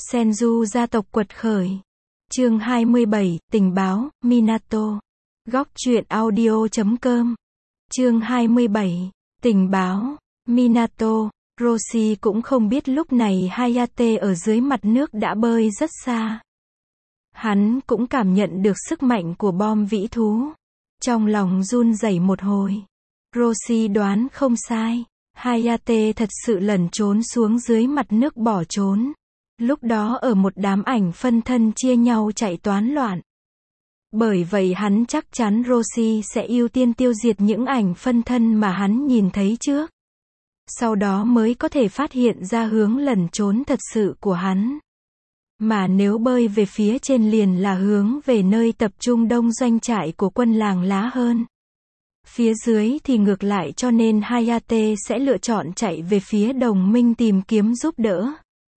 Senju gia tộc quật khởi. Chương 27, tình báo, Minato. Góc truyện audio.com. Chương 27, tình báo, Minato. Roshi cũng không biết lúc này Hayate ở dưới mặt nước đã bơi rất xa. Hắn cũng cảm nhận được sức mạnh của bom vĩ thú. Trong lòng run rẩy một hồi. Roshi đoán không sai. Hayate thật sự lẩn trốn xuống dưới mặt nước bỏ trốn. Lúc đó ở một đám ảnh phân thân chia nhau chạy toán loạn. Bởi vậy hắn chắc chắn Roshi sẽ ưu tiên tiêu diệt những ảnh phân thân mà hắn nhìn thấy trước. Sau đó mới có thể phát hiện ra hướng lẩn trốn thật sự của hắn. Mà nếu bơi về phía trên liền là hướng về nơi tập trung đông doanh trại của quân làng lá hơn. Phía dưới thì ngược lại, cho nên Hayate sẽ lựa chọn chạy về phía đồng minh tìm kiếm giúp đỡ.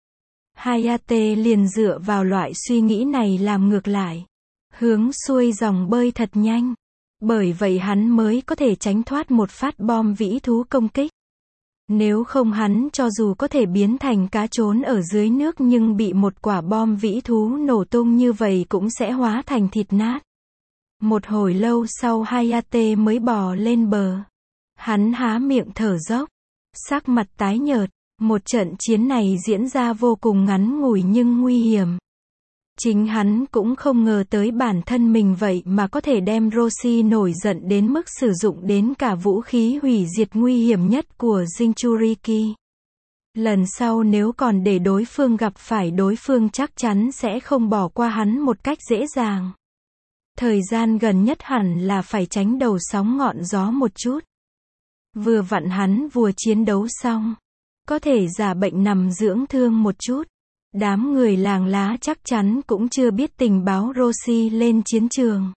Hayate liền dựa vào loại suy nghĩ này làm ngược lại. Hướng xuôi dòng bơi thật nhanh. Bởi vậy hắn mới có thể tránh thoát một phát bom vĩ thú công kích. Nếu không hắn cho dù có thể biến thành cá trốn ở dưới nước nhưng bị một quả bom vĩ thú nổ tung như vậy cũng sẽ hóa thành thịt nát. Một hồi lâu sau Hayate mới bò lên bờ. Hắn há miệng thở dốc. Sắc mặt tái nhợt. Một trận chiến này diễn ra vô cùng ngắn ngủi nhưng nguy hiểm. Chính hắn cũng không ngờ tới bản thân mình vậy mà có thể đem Roshi nổi giận đến mức sử dụng đến cả vũ khí hủy diệt nguy hiểm nhất của Jinchuriki. Lần sau nếu còn để đối phương gặp phải đối phương chắc chắn sẽ không bỏ qua hắn một cách dễ dàng. Thời gian gần nhất hẳn là phải tránh đầu sóng ngọn gió một chút. Vừa vặn hắn vừa chiến đấu xong. Có thể giả bệnh nằm dưỡng thương một chút. Đám người làng lá chắc chắn cũng chưa biết tình báo Roshi lên chiến trường.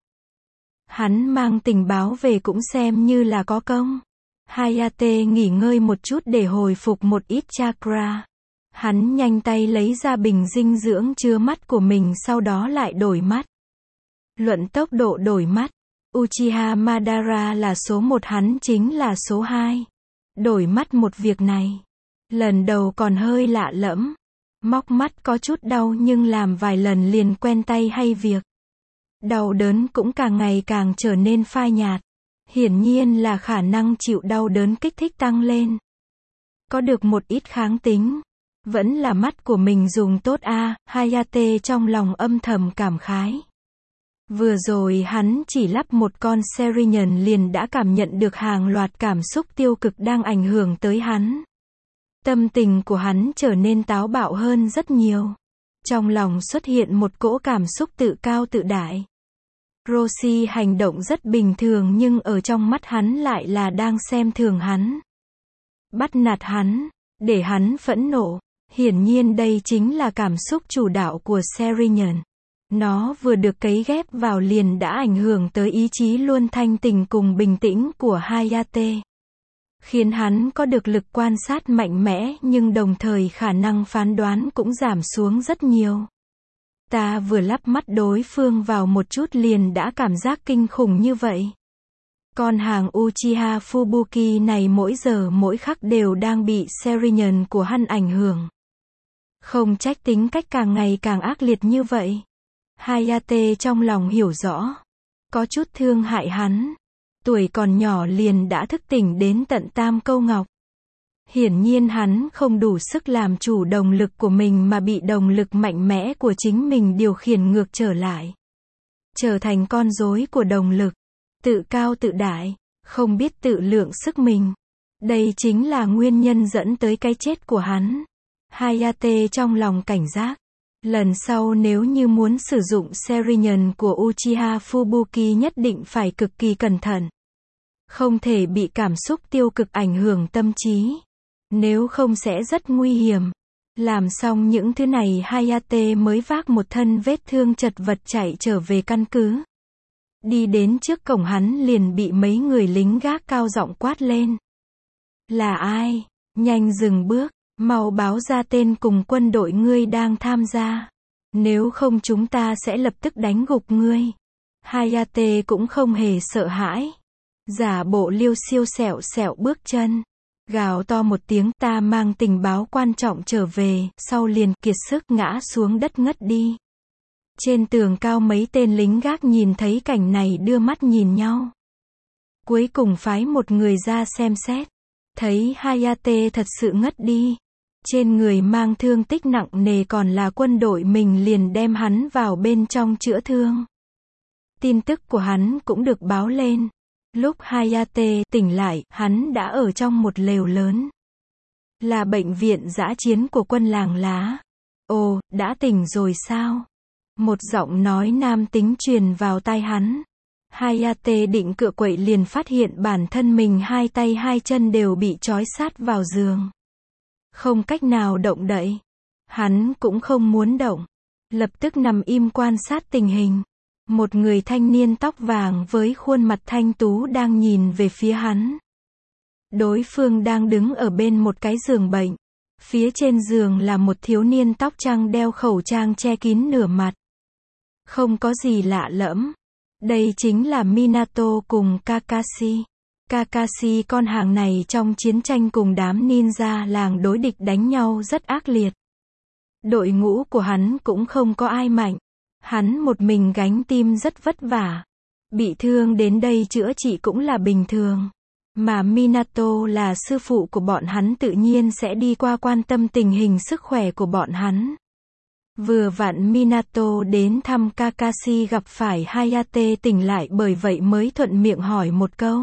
Hắn mang tình báo về cũng xem như là có công. Hayate nghỉ ngơi một chút để hồi phục một ít chakra. Hắn nhanh tay lấy ra bình dinh dưỡng chứa mắt của mình, sau đó lại đổi mắt. Luận tốc độ đổi mắt, Uchiha Madara là số 1, hắn chính là số 2. Đổi mắt một việc này. Lần đầu còn hơi lạ lẫm. Móc mắt có chút đau nhưng làm vài lần liền quen tay hay việc. Đau đớn cũng càng ngày càng trở nên phai nhạt. Hiển nhiên là khả năng chịu đau đớn kích thích tăng lên. Có được một ít kháng tính. Vẫn là mắt của mình dùng tốt a, Hayate trong lòng âm thầm cảm khái. Vừa rồi hắn chỉ lắp một con Serion liền đã cảm nhận được hàng loạt cảm xúc tiêu cực đang ảnh hưởng tới hắn. Tâm tình của hắn trở nên táo bạo hơn rất nhiều. Trong lòng xuất hiện một cỗ cảm xúc tự cao tự đại. Roshi hành động rất bình thường nhưng ở trong mắt hắn lại là đang xem thường hắn. Bắt nạt hắn, để hắn phẫn nộ. Hiển nhiên đây chính là cảm xúc chủ đạo của Serion. Nó vừa được cấy ghép vào liền đã ảnh hưởng tới ý chí luôn thanh tình cùng bình tĩnh của Hayate. Khiến hắn có được lực quan sát mạnh mẽ nhưng đồng thời khả năng phán đoán cũng giảm xuống rất nhiều. Ta vừa lắp mắt đối phương vào một chút liền đã cảm giác kinh khủng như vậy. Con hàng Uchiha Fubuki này mỗi giờ mỗi khắc đều đang bị Serion của hắn ảnh hưởng. Không trách tính cách càng ngày càng ác liệt như vậy. Hayate trong lòng hiểu rõ. Có chút thương hại hắn. Tuổi còn nhỏ liền đã thức tỉnh đến tận tam câu ngọc. Hiển nhiên hắn không đủ sức làm chủ động lực của mình mà bị động lực mạnh mẽ của chính mình điều khiển ngược trở lại. Trở thành con rối của động lực. Tự cao tự đại, không biết tự lượng sức mình. Đây chính là nguyên nhân dẫn tới cái chết của hắn. Hayate trong lòng cảnh giác. Lần sau nếu như muốn sử dụng Serion của Uchiha Fubuki nhất định phải cực kỳ cẩn thận. Không thể bị cảm xúc tiêu cực ảnh hưởng tâm trí. Nếu không sẽ rất nguy hiểm. Làm xong những thứ này Hayate mới vác một thân vết thương chật vật chạy trở về căn cứ. Đi đến trước cổng hắn liền bị mấy người lính gác cao giọng quát lên. Là ai? Nhanh dừng bước. Mau báo ra tên cùng quân đội ngươi đang tham gia. Nếu không chúng ta sẽ lập tức đánh gục ngươi. Hayate cũng không hề sợ hãi. Giả bộ liêu xiêu xẹo xẹo bước chân. Gào to một tiếng, ta mang tình báo quan trọng trở về, sau liền kiệt sức ngã xuống đất ngất đi. Trên tường cao mấy tên lính gác nhìn thấy cảnh này đưa mắt nhìn nhau. Cuối cùng phái một người ra xem xét. Thấy Hayate thật sự ngất đi. Trên người mang thương tích nặng nề còn là quân đội mình liền đem hắn vào bên trong chữa thương. Tin tức của hắn cũng được báo lên. Lúc Hayate tỉnh lại, hắn đã ở trong một lều lớn. Là bệnh viện dã chiến của quân làng lá. Ồ, đã tỉnh rồi sao? Một giọng nói nam tính truyền vào tai hắn. Hayate định cựa quậy liền phát hiện bản thân mình hai tay hai chân đều bị trói sát vào giường. Không cách nào động đậy. Hắn cũng không muốn động. Lập tức nằm im quan sát tình hình. Một người thanh niên tóc vàng với khuôn mặt thanh tú đang nhìn về phía hắn. Đối phương đang đứng ở bên một cái giường bệnh. Phía trên giường là một thiếu niên tóc trắng đeo khẩu trang che kín nửa mặt. Không có gì lạ lẫm. Đây chính là Minato cùng Kakashi. Kakashi con hàng này trong chiến tranh cùng đám ninja làng đối địch đánh nhau rất ác liệt. Đội ngũ của hắn cũng không có ai mạnh. Hắn một mình gánh team rất vất vả. Bị thương đến đây chữa trị cũng là bình thường. Mà Minato là sư phụ của bọn hắn tự nhiên sẽ đi qua quan tâm tình hình sức khỏe của bọn hắn. Vừa vặn Minato đến thăm Kakashi gặp phải Hayate tỉnh lại bởi vậy mới thuận miệng hỏi một câu.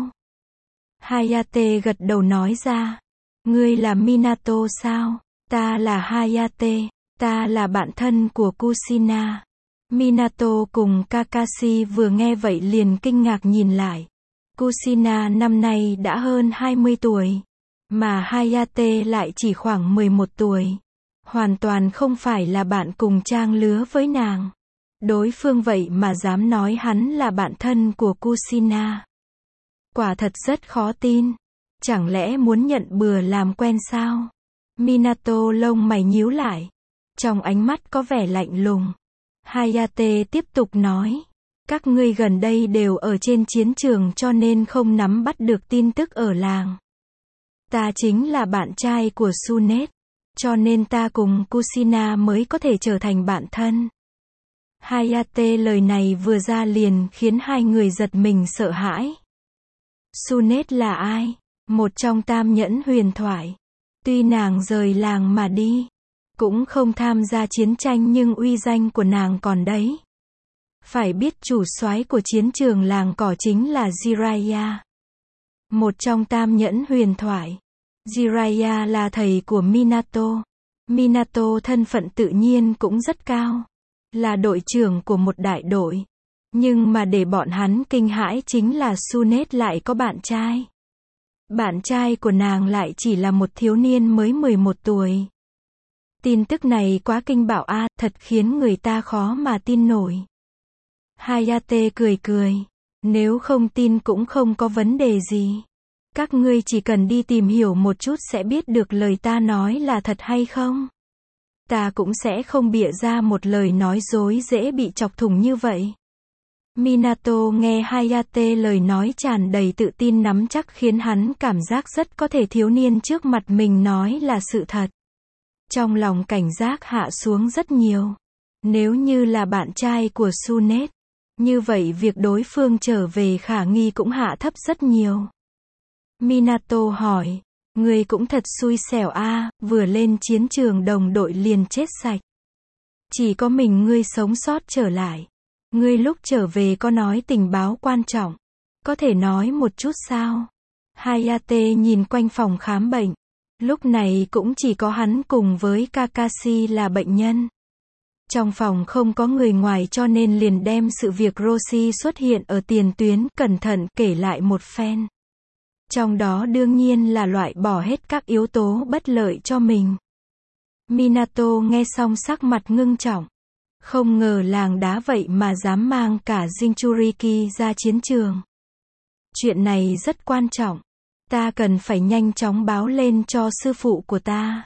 Hayate gật đầu nói ra. Ngươi là Minato sao? Ta là Hayate. Ta là bạn thân của Kushina. Minato cùng Kakashi vừa nghe vậy liền kinh ngạc nhìn lại. Kushina năm nay đã hơn 20 tuổi. Mà Hayate lại chỉ khoảng 11 tuổi. Hoàn toàn không phải là bạn cùng trang lứa với nàng. Đối phương vậy mà dám nói hắn là bạn thân của Kushina. Quả thật rất khó tin. Chẳng lẽ muốn nhận bừa làm quen sao? Minato lông mày nhíu lại. Trong ánh mắt có vẻ lạnh lùng. Hayate tiếp tục nói. Các ngươi gần đây đều ở trên chiến trường cho nên không nắm bắt được tin tức ở làng. Ta chính là bạn trai của Tsunade. Cho nên ta cùng Kushina mới có thể trở thành bạn thân. Hayate lời này vừa ra liền khiến hai người giật mình sợ hãi. Tsunade là ai? Một trong tam nhẫn huyền thoại. Tuy nàng rời làng mà đi, cũng không tham gia chiến tranh nhưng uy danh của nàng còn đấy. Phải biết chủ soái của chiến trường làng cỏ chính là Jiraiya. Một trong tam nhẫn huyền thoại. Jiraiya là thầy của Minato. Minato thân phận tự nhiên cũng rất cao. Là đội trưởng của một đại đội. Nhưng mà để bọn hắn kinh hãi chính là Tsunade lại có bạn trai. Bạn trai của nàng lại chỉ là một thiếu niên mới 11 tuổi. Tin tức này quá kinh bạo a, thật khiến người ta khó mà tin nổi. Hayate cười cười. Nếu không tin cũng không có vấn đề gì. Các ngươi chỉ cần đi tìm hiểu một chút sẽ biết được lời ta nói là thật hay không. Ta cũng sẽ không bịa ra một lời nói dối dễ bị chọc thủng như vậy. Minato nghe Hayate lời nói tràn đầy tự tin nắm chắc khiến hắn cảm giác rất có thể thiếu niên trước mặt mình nói là sự thật. Trong lòng cảnh giác hạ xuống rất nhiều. Nếu như là bạn trai của Tsunade, như vậy việc đối phương trở về khả nghi cũng hạ thấp rất nhiều. Minato hỏi, ngươi cũng thật xui xẻo a, vừa lên chiến trường đồng đội liền chết sạch. Chỉ có mình ngươi sống sót trở lại. Ngươi lúc trở về có nói tình báo quan trọng. Có thể nói một chút sao? Hayate nhìn quanh phòng khám bệnh. Lúc này cũng chỉ có hắn cùng với Kakashi là bệnh nhân. Trong phòng không có người ngoài cho nên liền đem sự việc Roshi xuất hiện ở tiền tuyến cẩn thận kể lại một phen. Trong đó đương nhiên là loại bỏ hết các yếu tố bất lợi cho mình. Minato nghe xong sắc mặt ngưng trọng. Không ngờ làng đá vậy mà dám mang cả Jinchuriki ra chiến trường. Chuyện này rất quan trọng. Ta cần phải nhanh chóng báo lên cho sư phụ của ta.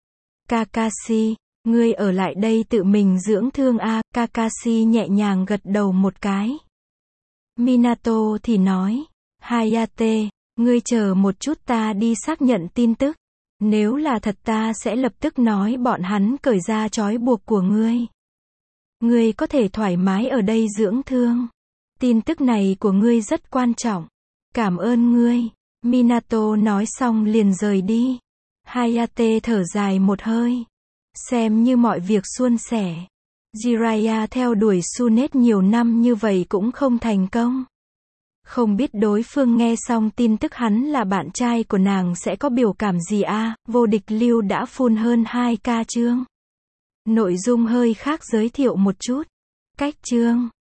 Kakashi, ngươi ở lại đây tự mình dưỡng thương a. Kakashi nhẹ nhàng gật đầu một cái. Minato thì nói, Hayate, Ngươi chờ một chút ta đi xác nhận tin tức. Nếu là thật ta sẽ lập tức nói bọn hắn cởi ra trói buộc của ngươi. Ngươi có thể thoải mái ở đây dưỡng thương. Tin tức này của ngươi rất quan trọng. Cảm ơn ngươi. Minato nói xong liền rời đi. Hayate thở dài một hơi. Xem như mọi việc suôn sẻ. Jiraiya theo đuổi Tsunade nhiều năm như vậy cũng không thành công. Không biết đối phương nghe xong tin tức hắn là bạn trai của nàng sẽ có biểu cảm gì a. Vô địch lưu đã full hơn 2k chương. Nội dung hơi khác giới thiệu một chút. Cách chương